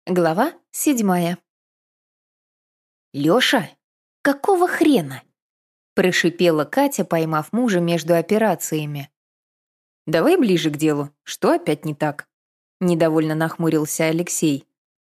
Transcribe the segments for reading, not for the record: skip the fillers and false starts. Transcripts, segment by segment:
Глава 7. «Лёша, какого хрена?» — прошипела Катя, поймав мужа между операциями. «Давай ближе к делу. Что опять не так?» — недовольно нахмурился Алексей.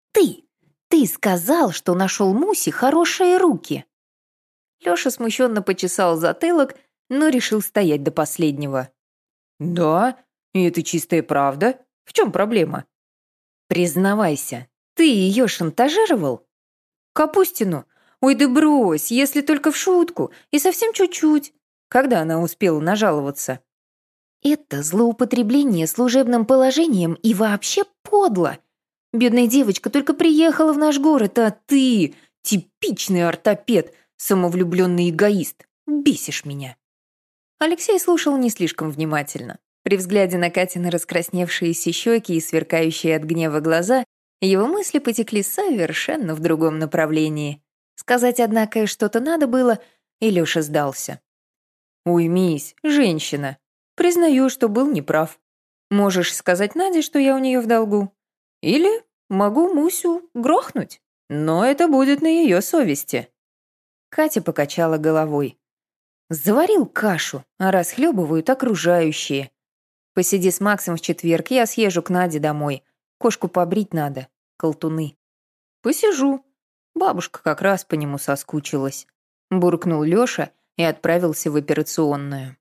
«Ты сказал, что нашел Мусе хорошие руки!» Лёша смущенно почесал затылок, но решил стоять до последнего. «Да, и это чистая правда. В чем проблема?» «Признавайся, ты ее шантажировал?» «Капустину? Ой, да брось, если только в шутку, и совсем чуть-чуть. Когда она успела нажаловаться?» «Это злоупотребление служебным положением и вообще подло. Бедная девочка только приехала в наш город, а ты, типичный ортопед, самовлюбленный эгоист, бесишь меня». Алексей слушал не слишком внимательно. При взгляде на Катины раскрасневшиеся щеки и сверкающие от гнева глаза его мысли потекли совершенно в другом направлении. Сказать, однако, что-то надо было, и Лёша сдался. «Уймись, женщина. Признаю, что был неправ. Можешь сказать Наде, что я у нее в долгу. Или могу Мусю грохнуть, но это будет на ее совести». Катя покачала головой. «Заварил кашу, а расхлебывают окружающие. Посиди с Максом в четверг, я съезжу к Наде домой. Кошку побрить надо, колтуны». «Посижу. Бабушка как раз по нему соскучилась», — буркнул Лёша и отправился в операционную.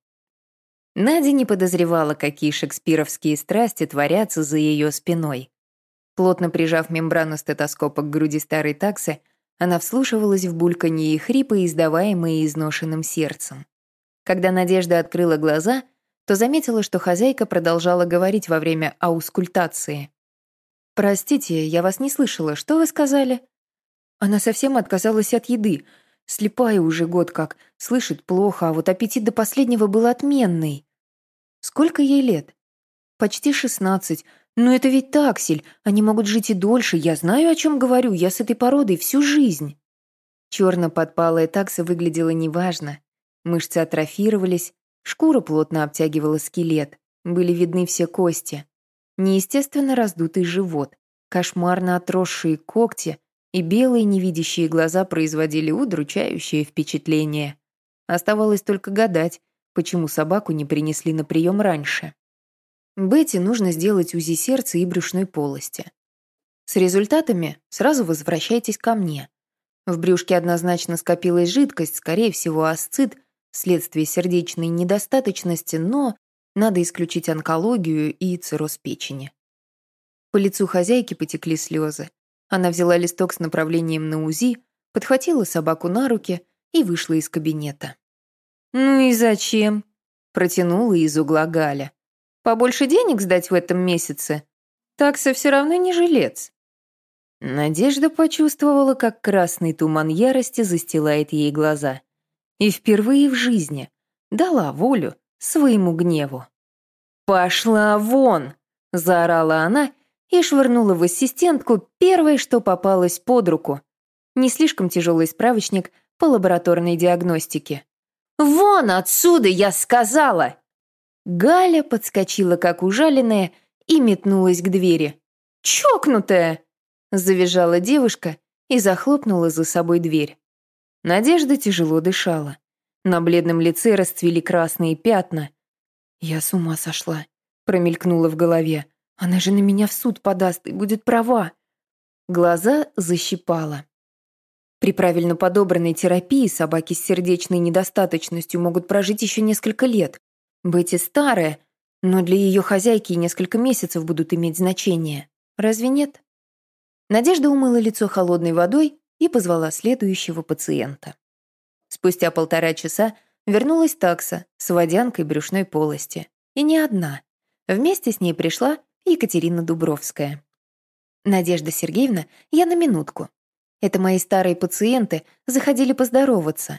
Надя не подозревала, какие шекспировские страсти творятся за ее спиной. Плотно прижав мембрану стетоскопа к груди старой таксы, она вслушивалась в бульканье и хрипы, издаваемые изношенным сердцем. Когда Надежда открыла глаза, то заметила, что хозяйка продолжала говорить во время аускультации. «Простите, я вас не слышала. Что вы сказали?» Она совсем отказалась от еды. Слепая уже год как, слышит плохо, а вот аппетит до последнего был отменный. Сколько ей лет? Почти 16. Но это ведь таксель, они могут жить и дольше. Я знаю, о чем говорю, я с этой породой всю жизнь. Черно-подпалая такса выглядела неважно. Мышцы атрофировались, шкура плотно обтягивала скелет, были видны все кости. Неестественно раздутый живот, кошмарно отросшие когти и белые невидящие глаза производили удручающее впечатление. Оставалось только гадать, почему собаку не принесли на прием раньше. Бетти нужно сделать УЗИ сердца и брюшной полости. С результатами сразу возвращайтесь ко мне. В брюшке однозначно скопилась жидкость, скорее всего, асцит, вследствие сердечной недостаточности, но надо исключить онкологию и цирроз печени. По лицу хозяйки потекли слезы. Она взяла листок с направлением на УЗИ, подхватила собаку на руки и вышла из кабинета. «Ну и зачем?» — протянула из угла Галя. «Побольше денег сдать в этом месяце? Такса все равно не жилец». Надежда почувствовала, как красный туман ярости застилает ей глаза. И впервые в жизни дала волю своему гневу. «Пошла вон!» — заорала она и швырнула в ассистентку первое, что попалось под руку. Не слишком тяжелый справочник по лабораторной диагностике. «Вон отсюда, я сказала!» Галя подскочила, как ужаленная, и метнулась к двери. «Чокнутая!» — завизжала девушка и захлопнула за собой дверь. Надежда тяжело дышала. На бледном лице расцвели красные пятна. «Я с ума сошла», — промелькнула в голове. «Она же на меня в суд подаст и будет права». Глаза защипала. При правильно подобранной терапии собаки с сердечной недостаточностью могут прожить еще несколько лет. Бетти старая, но для ее хозяйки несколько месяцев будут иметь значение. Разве нет? Надежда умыла лицо холодной водой и позвала следующего пациента. Спустя 1,5 часа вернулась такса с водянкой брюшной полости. И не одна. Вместе с ней пришла Екатерина Дубровская. «Надежда Сергеевна, я на минутку. Это мои старые пациенты заходили поздороваться.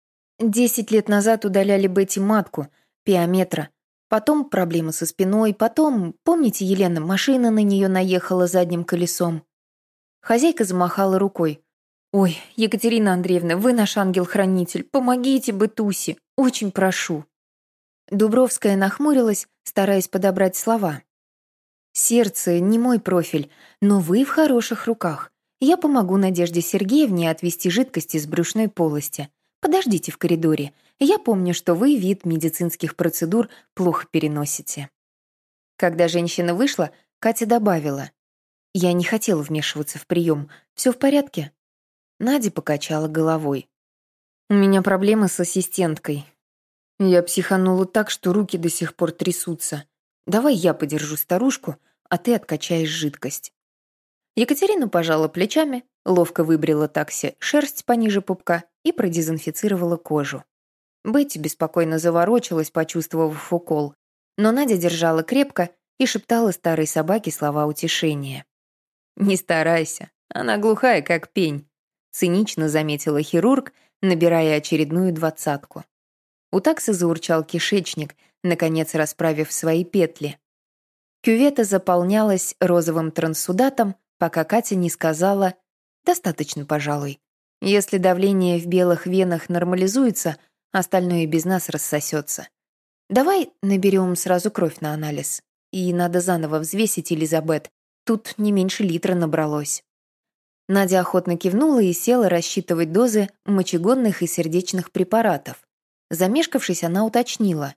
10 лет назад удаляли Бетти матку, пиометра. Потом проблемы со спиной, потом, помните, Елена, машина на нее наехала задним колесом?» Хозяйка замахала рукой. «Ой, Екатерина Андреевна, вы наш ангел-хранитель, помогите Бетусе, очень прошу». Дубровская нахмурилась, стараясь подобрать слова. Сердце не мой профиль, но вы в хороших руках. Я помогу Надежде Сергеевне отвести жидкость из брюшной полости. Подождите в коридоре. Я помню, что вы вид медицинских процедур плохо переносите». Когда женщина вышла, Катя добавила: «Я не хотела вмешиваться в прием. Все в порядке?» Надя покачала головой. «У меня проблемы с ассистенткой. Я психанула так, что руки до сих пор трясутся. Давай я подержу старушку, а ты откачаешь жидкость». Екатерина пожала плечами, ловко выбрила такси шерсть пониже пупка и продезинфицировала кожу. Бетти беспокойно заворочилась, почувствовав укол, но Надя держала крепко и шептала старой собаке слова утешения. «Не старайся, она глухая, как пень», — цинично заметила хирург, набирая очередную 20-ку. У таксы заурчал кишечник, наконец расправив свои петли. Кювета заполнялась розовым транссудатом, пока Катя не сказала: «Достаточно, пожалуй. Если давление в белых венах нормализуется, остальное и без нас рассосется. Давай наберем сразу кровь на анализ. И надо заново взвесить Элизабет. Тут не меньше литра набралось». Надя охотно кивнула и села рассчитывать дозы мочегонных и сердечных препаратов. Замешкавшись, она уточнила: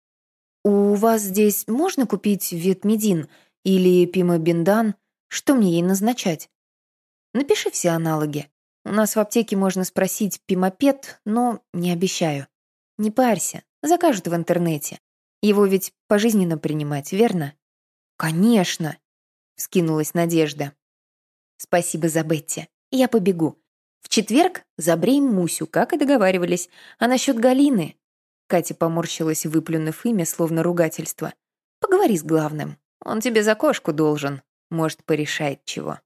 «У вас здесь можно купить ветмедин или пимобендан? Что мне ей назначать?» «Напиши все аналоги. У нас в аптеке можно спросить пимопед, но не обещаю. Не парься, закажут в интернете. Его ведь пожизненно принимать, верно?» «Конечно!» — вскинулась Надежда. «Спасибо за Бетти. Я побегу. В четверг забреем Мусю, как и договаривались. А насчет Галины...» Катя поморщилась, выплюнув имя, словно ругательство. «Поговори с главным. Он тебе за кошку должен. Может, порешает чего».